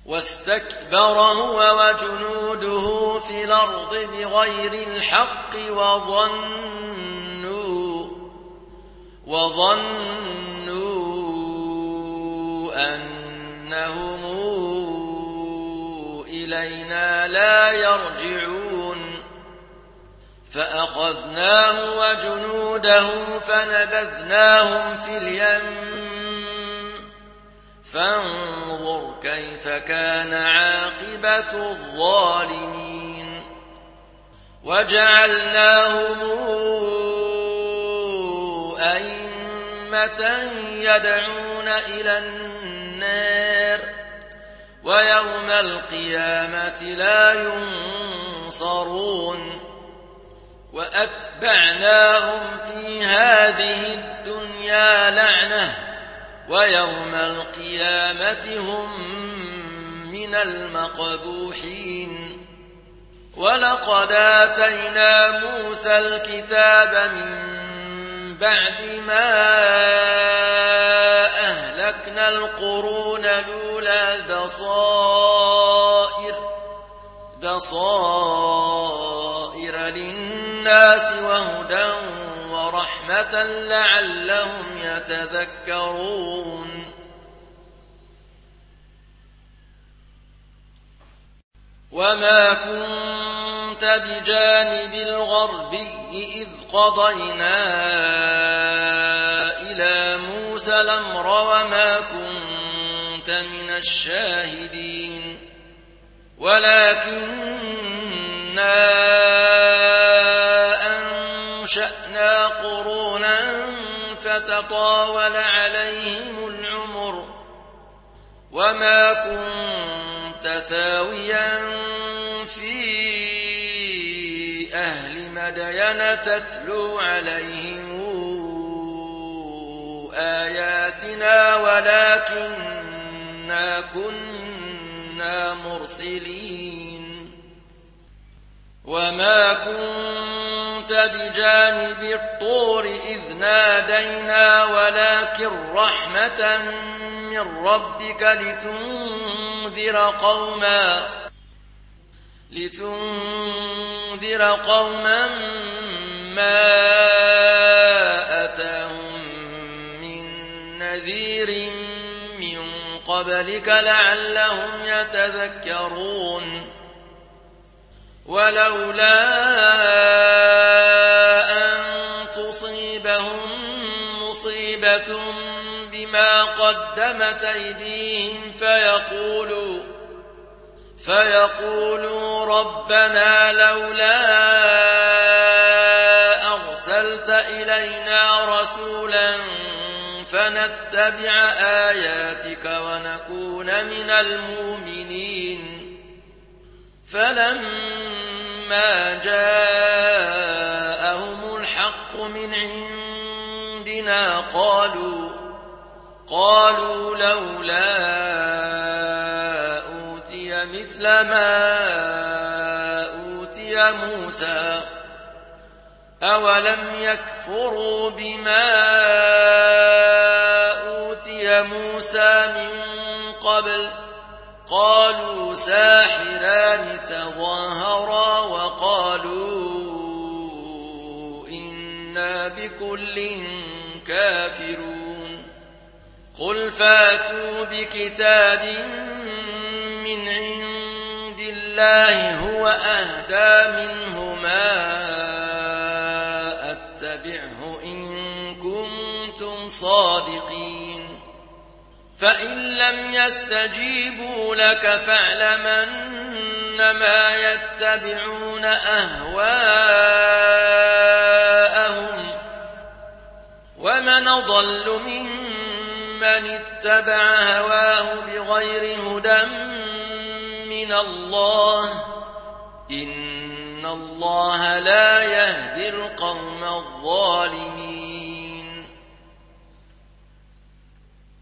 واستكبر هو وجنوده في الأرض بغير الحق وظنوا أنهم إلينا لا يرجعون فأخذناه وجنوده فنبذناهم في اليم فانظر كيف كان عاقبة الظالمين وجعلناهم أئمة يدعون إلى النار ويوم القيامة لا ينصرون وأتبعناهم في هذه الدنيا لعنة ويوم القيامة هم من المقبوحين ولقد آتينا موسى الكتاب من بعد ما أهلكنا القرون الأولى بصائر للناس وهدى ورحمة لعلهم يتذكرون وما كنت بجانب الغربي إذ قضينا إلى موسى الأمر وما كنت من الشاهدين ولكننا أنشأنا قرونا فتطاول عليهم العمر وما كنت ثاويا في أهل مدين تتلو عليهم آياتنا ولكننا كنا مرسلين وما كنت بجانب الطور إذ نادينا ولكن رحمة من ربك لتنذر قوما ما أتاهم من نذير من قبلك لعلهم يتذكرون ولولا أن تصيبهم مصيبة بما قدمت أيديهم فيقولوا ربنا لولا أرسلت إلينا رسولا فنتبع آياتك ونكون من المؤمنين فلما جاءهم الحق من عندنا قالوا لولا أوتي مثل ما أوتي موسى أولم يكفروا بما أوتي موسى من قبل قالوا ساحران تظاهرا وقالوا إنا بكل كافرون قل فاتوا بكتاب من عند الله هو أهدى منهما أتبعه إن كنتم صادقين فإن لم يستجيبوا لك فاعلم أنما يتبعون أهواءهم ومن أضل ممن اتبع هواه بغير هدى من الله إن الله لا يهدي القوم الظالمين